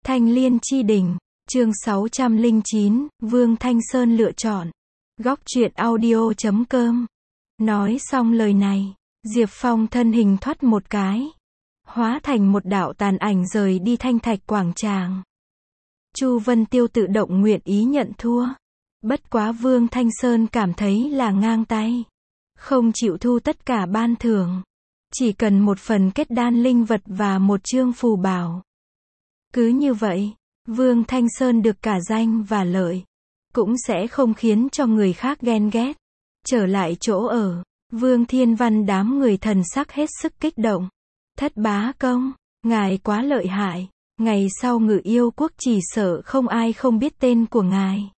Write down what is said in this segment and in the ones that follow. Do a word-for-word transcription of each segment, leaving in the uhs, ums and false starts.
Thanh Liên Chi Đỉnh, chương sáu trăm lẻ chín, Vương Thanh Sơn lựa chọn. Góc truyện audio chấm com. Nói xong lời này, Diệp Phong thân hình thoát một cái, hóa thành một đạo tàn ảnh rời đi Thanh Thạch quảng tràng. Chu Vân Tiêu tự động nguyện ý nhận thua. Bất quá Vương Thanh Sơn cảm thấy là ngang tay, không chịu thu tất cả ban thưởng, chỉ cần một phần kết đan linh vật và một chương phù bảo. Cứ như vậy, Vương Thanh Sơn được cả danh và lợi, cũng sẽ không khiến cho người khác ghen ghét. Trở lại chỗ ở, Vương Thiên Văn đám người thần sắc hết sức kích động. Thất bá công, ngài quá lợi hại, ngày sau Ngự Yêu Quốc chỉ sợ không ai không biết tên của ngài.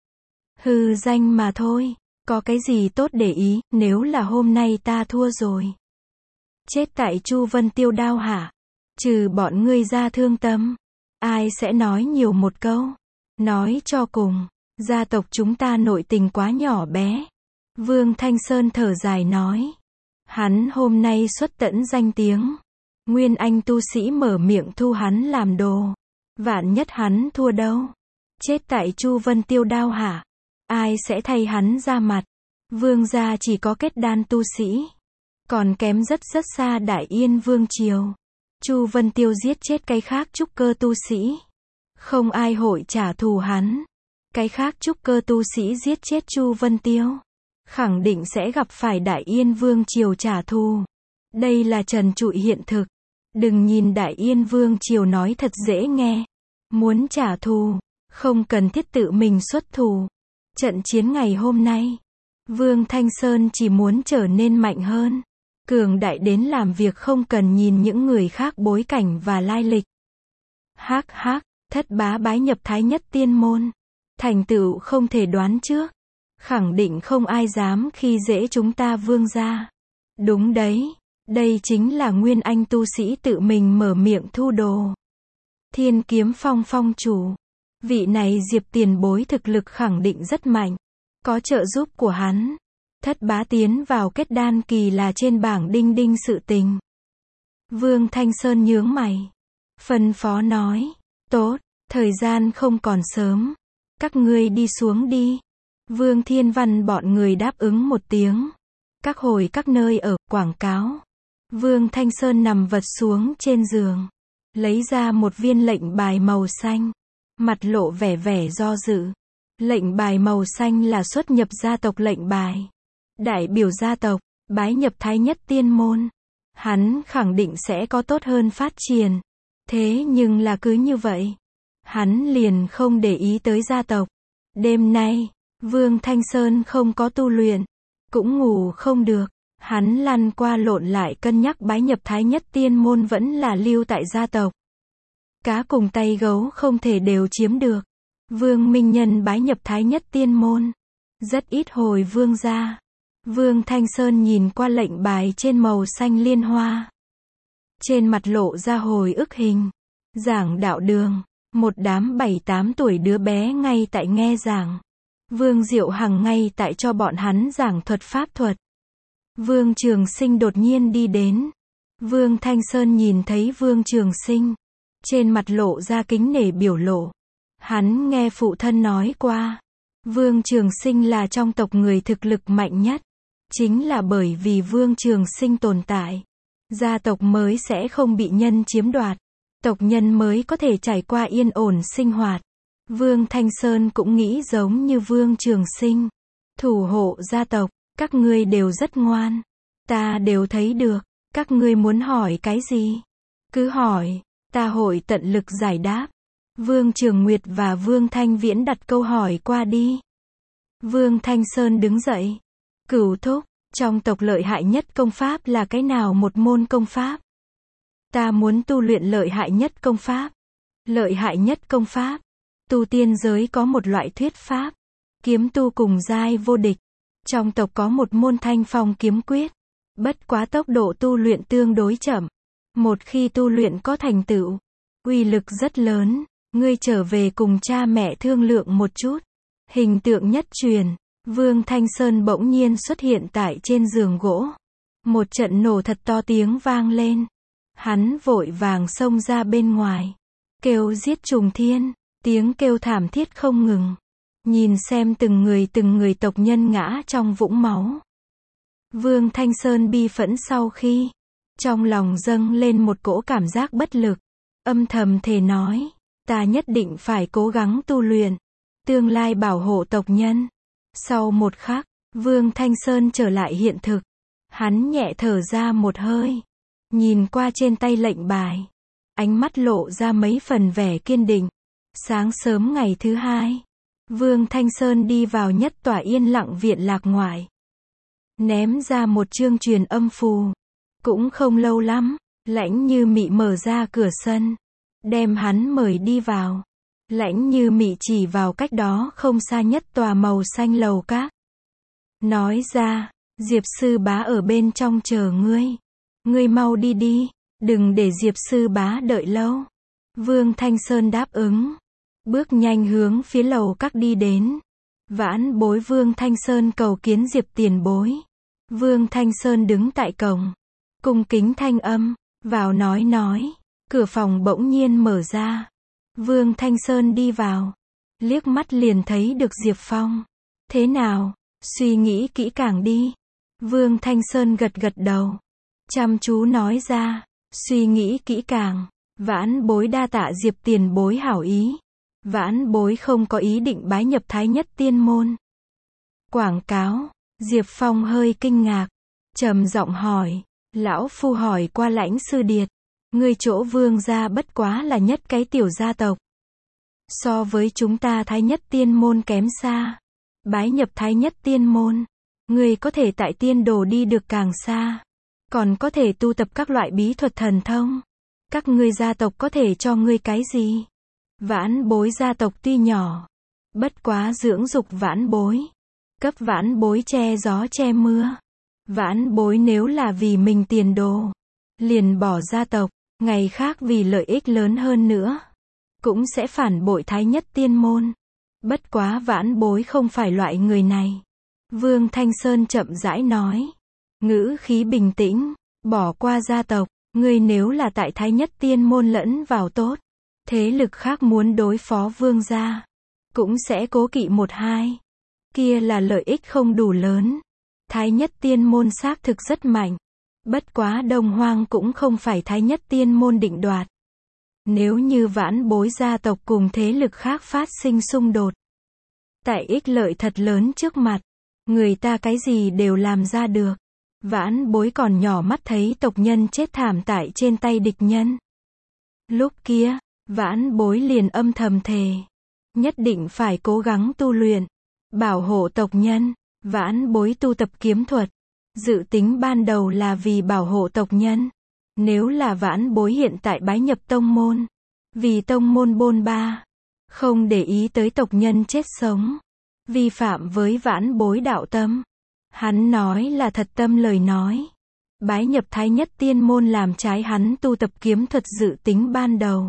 Hư danh mà thôi, có cái gì tốt để ý, nếu là hôm nay ta thua rồi. Chết tại Chu Vân Tiêu đao hạ, trừ bọn ngươi ra thương tâm, ai sẽ nói nhiều một câu. Nói cho cùng, gia tộc chúng ta nội tình quá nhỏ bé. Vương Thanh Sơn thở dài nói. Hắn hôm nay xuất tẫn danh tiếng. Nguyên Anh tu sĩ mở miệng thu hắn làm đồ. Vạn nhất hắn thua đâu. Chết tại Chu Vân Tiêu đao hạ, ai sẽ thay hắn ra mặt. Vương gia chỉ có kết đan tu sĩ, còn kém rất rất xa Đại Yên Vương Triều. Chu Vân Tiêu giết chết cái khác trúc cơ tu sĩ, không ai hội trả thù hắn. Cái khác trúc cơ tu sĩ giết chết Chu Vân Tiêu, khẳng định sẽ gặp phải Đại Yên Vương Triều trả thù. Đây là trần trụi hiện thực. Đừng nhìn Đại Yên Vương Triều nói thật dễ nghe. Muốn trả thù, không cần thiết tự mình xuất thủ. Trận chiến ngày hôm nay, Vương Thanh Sơn chỉ muốn trở nên mạnh hơn, cường đại đến làm việc không cần nhìn những người khác bối cảnh và lai lịch. Hắc hắc, thất bá bái nhập Thái Nhất Tiên Môn, thành tựu không thể đoán trước, khẳng định không ai dám khi dễ chúng ta Vương gia. Đúng đấy, đây chính là Nguyên Anh tu sĩ tự mình mở miệng thu đồ. Thiên Kiếm Phong phong chủ, vị này Diệp tiền bối thực lực khẳng định rất mạnh, có trợ giúp của hắn, thất bá tiến vào kết đan kỳ là trên bảng đinh đinh sự tình. Vương Thanh Sơn nhướng mày, phân phó nói, tốt, thời gian không còn sớm, các ngươi đi xuống đi. Vương Thiên Văn bọn người đáp ứng một tiếng. Các hồi các nơi ở, quảng cáo. Vương Thanh Sơn nằm vật xuống trên giường, lấy ra một viên lệnh bài màu xanh, mặt lộ vẻ vẻ do dự. Lệnh bài màu xanh là xuất nhập gia tộc lệnh bài, đại biểu gia tộc, bái nhập Thái Nhất Tiên Môn. Hắn khẳng định sẽ có tốt hơn phát triển. Thế nhưng là cứ như vậy, hắn liền không để ý tới gia tộc. Đêm nay, Vương Thanh Sơn không có tu luyện, cũng ngủ không được. Hắn lăn qua lộn lại cân nhắc bái nhập Thái Nhất Tiên Môn vẫn là lưu tại gia tộc. Cá cùng tay gấu không thể đều chiếm được. Vương Minh Nhân bái nhập Thái Nhất Tiên Môn, rất ít hồi vương gia. Vương Thanh Sơn nhìn qua lệnh bài trên màu xanh liên hoa, trên mặt lộ ra hồi ức hình. Giảng đạo đường, một đám bảy tám tuổi đứa bé ngay tại nghe giảng. Vương Diệu Hằng ngay tại cho bọn hắn giảng thuật pháp thuật. Vương Trường Sinh đột nhiên đi đến. Vương Thanh Sơn nhìn thấy Vương Trường Sinh, trên mặt lộ ra kính nể biểu lộ. Hắn nghe phụ thân nói qua, Vương Trường Sinh là trong tộc người thực lực mạnh nhất. Chính là bởi vì Vương Trường Sinh tồn tại, gia tộc mới sẽ không bị nhân chiếm đoạt, tộc nhân mới có thể trải qua yên ổn sinh hoạt. Vương Thanh Sơn cũng nghĩ giống như Vương Trường Sinh, thủ hộ gia tộc. Các ngươi đều rất ngoan, ta đều thấy được. Các ngươi muốn hỏi cái gì, cứ hỏi, ta hội tận lực giải đáp. Vương Trường Nguyệt và Vương Thanh Viễn đặt câu hỏi qua đi. Vương Thanh Sơn đứng dậy. Cửu thúc, trong tộc lợi hại nhất công pháp là cái nào một môn công pháp? Ta muốn tu luyện lợi hại nhất công pháp. Lợi hại nhất công pháp. Tu tiên giới có một loại thuyết pháp, kiếm tu cùng giai vô địch. Trong tộc có một môn Thanh Phong kiếm quyết, bất quá tốc độ tu luyện tương đối chậm. Một khi tu luyện có thành tựu, uy lực rất lớn. Ngươi trở về cùng cha mẹ thương lượng một chút. Hình tượng nhất truyền, Vương Thanh Sơn bỗng nhiên xuất hiện tại trên giường gỗ. Một trận nổ thật to tiếng vang lên. Hắn vội vàng xông ra bên ngoài. kêu giết trùng thiên, tiếng kêu thảm thiết không ngừng. Nhìn xem từng người từng người tộc nhân ngã trong vũng máu. Vương Thanh Sơn bi phẫn sau khi, trong lòng dâng lên một cỗ cảm giác bất lực, âm thầm thề nói, ta nhất định phải cố gắng tu luyện, tương lai bảo hộ tộc nhân. Sau một khắc, Vương Thanh Sơn trở lại hiện thực, hắn nhẹ thở ra một hơi, nhìn qua trên tay lệnh bài, ánh mắt lộ ra mấy phần vẻ kiên định. Sáng sớm ngày thứ hai, Vương Thanh Sơn đi vào nhất tòa yên lặng viện lạc ngoại, ném ra một chương truyền âm phù. Cũng không lâu lắm, Lãnh Như Mị mở ra cửa sân, đem hắn mời đi vào. Lãnh Như Mị chỉ vào cách đó không xa nhất tòa màu xanh lầu các, nói ra, Diệp sư bá ở bên trong chờ ngươi. Ngươi mau đi đi, đừng để Diệp sư bá đợi lâu. Vương Thanh Sơn đáp ứng, bước nhanh hướng phía lầu các đi đến. Vãn bối Vương Thanh Sơn cầu kiến Diệp tiền bối. Vương Thanh Sơn đứng tại cổng, cung kính thanh âm, vào nói nói. Cửa phòng bỗng nhiên mở ra. Vương Thanh Sơn đi vào, liếc mắt liền thấy được Diệp Phong. Thế nào, suy nghĩ kỹ càng đi. Vương Thanh Sơn gật gật đầu, chăm chú nói ra, suy nghĩ kỹ càng. Vãn bối đa tạ Diệp tiền bối hảo ý. Vãn bối không có ý định bái nhập Thái Nhất Tiên môn. Quảng cáo. Diệp Phong hơi kinh ngạc, trầm giọng hỏi, lão phu hỏi qua Lãnh sư điệt, ngươi chỗ Vương gia bất quá là nhất cái tiểu gia tộc, so với chúng ta Thái Nhất Tiên môn kém xa. Bái nhập Thái Nhất Tiên môn, ngươi có thể tại tiên đồ đi được càng xa, còn có thể tu tập các loại bí thuật thần thông. Các ngươi gia tộc có thể cho ngươi cái gì? Vãn bối gia tộc tuy nhỏ, bất quá dưỡng dục vãn bối, cấp vãn bối che gió che mưa. Vãn bối nếu là vì mình tiền đồ, liền bỏ gia tộc, ngày khác vì lợi ích lớn hơn nữa, cũng sẽ phản bội Thái Nhất Tiên môn. Bất quá vãn bối không phải loại người này. Vương Thanh Sơn chậm rãi nói, ngữ khí bình tĩnh, bỏ qua gia tộc, ngươi nếu là tại Thái Nhất Tiên môn lẫn vào tốt, thế lực khác muốn đối phó Vương gia, cũng sẽ cố kỵ một hai. Kia là lợi ích không đủ lớn. Thái Nhất Tiên môn xác thực rất mạnh, bất quá Đông Hoang cũng không phải Thái Nhất Tiên môn định đoạt. Nếu như vãn bối gia tộc cùng thế lực khác phát sinh xung đột, tại ích lợi thật lớn trước mặt, người ta cái gì đều làm ra được. Vãn bối còn nhỏ mắt thấy tộc nhân chết thảm tại trên tay địch nhân. Lúc kia, vãn bối liền âm thầm thề, nhất định phải cố gắng tu luyện, bảo hộ tộc nhân. Vãn bối tu tập kiếm thuật, dự tính ban đầu là vì bảo hộ tộc nhân. Nếu là vãn bối hiện tại bái nhập tông môn, vì tông môn bôn ba, không để ý tới tộc nhân chết sống, vi phạm với vãn bối đạo tâm. Hắn nói là thật tâm lời nói. Bái nhập Thái Nhất Tiên môn làm trái hắn tu tập kiếm thuật dự tính ban đầu.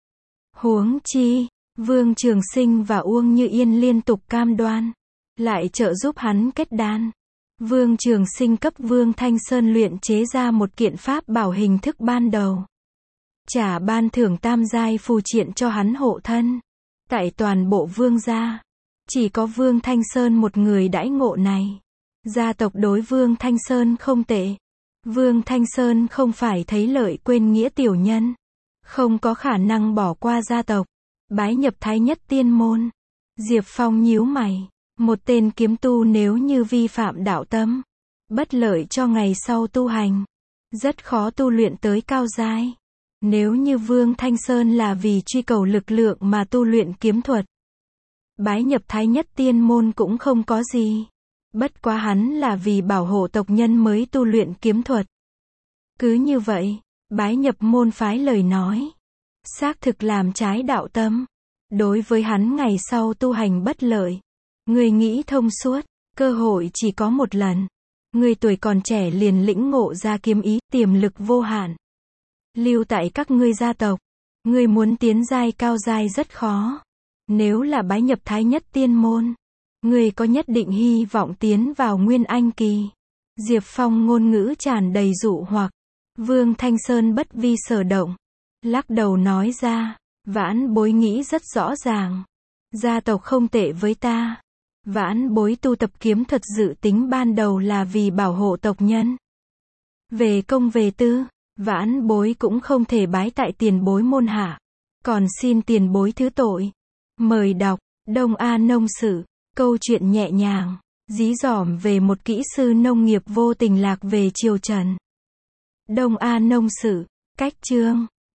Huống chi, Vương Trường Sinh và Uông Như Yên liên tục cam đoan, lại trợ giúp hắn kết đan. Vương Trường Sinh cấp Vương Thanh Sơn luyện chế ra một kiện pháp bảo hình thức ban đầu, trả ban thưởng tam giai phù triện cho hắn hộ thân. Tại toàn bộ Vương gia, chỉ có Vương Thanh Sơn một người đãi ngộ này. Gia tộc đối Vương Thanh Sơn không tệ. Vương Thanh Sơn không phải thấy lợi quên nghĩa tiểu nhân, không có khả năng bỏ qua gia tộc, bái nhập Thái Nhất Tiên môn. Diệp Phong nhíu mày, một tên kiếm tu nếu như vi phạm đạo tâm, bất lợi cho ngày sau tu hành, rất khó tu luyện tới cao giai. Nếu như Vương Thanh Sơn là vì truy cầu lực lượng mà tu luyện kiếm thuật, bái nhập Thái Nhất Tiên môn cũng không có gì. Bất quá hắn là vì bảo hộ tộc nhân mới tu luyện kiếm thuật. Cứ như vậy, bái nhập môn phái lời nói, xác thực làm trái đạo tâm, đối với hắn ngày sau tu hành bất lợi. Người nghĩ thông suốt, cơ hội chỉ có một lần. Người tuổi còn trẻ liền lĩnh ngộ ra kiếm ý, tiềm lực vô hạn. Lưu tại các ngươi gia tộc, người muốn tiến giai cao giai rất khó. Nếu là bái nhập Thái Nhất Tiên môn, người có nhất định hy vọng tiến vào Nguyên Anh kỳ. Diệp Phong ngôn ngữ tràn đầy dụ hoặc. Vương Thanh Sơn bất vi sở động, lắc đầu nói ra, Vãn bối nghĩ rất rõ ràng. Gia tộc không tệ với ta. Vãn bối tu tập kiếm thuật dự tính ban đầu là vì bảo hộ tộc nhân. Về công về tư, vãn bối cũng không thể bái tại tiền bối môn hạ. Còn xin tiền bối thứ tội. Mời đọc, Đông A Nông Sự, câu chuyện nhẹ nhàng, dí dỏm về một kỹ sư nông nghiệp vô tình lạc về triều Trần. Đông A Nông Sự, cách chương.